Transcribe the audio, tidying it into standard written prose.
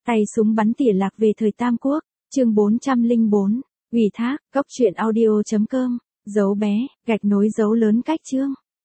Tay súng bắn tỉa lạc về thời Tam Quốc, chương 404, ủy thác, cốc truyện audio.com, dấu bé, gạch nối dấu lớn cách chương.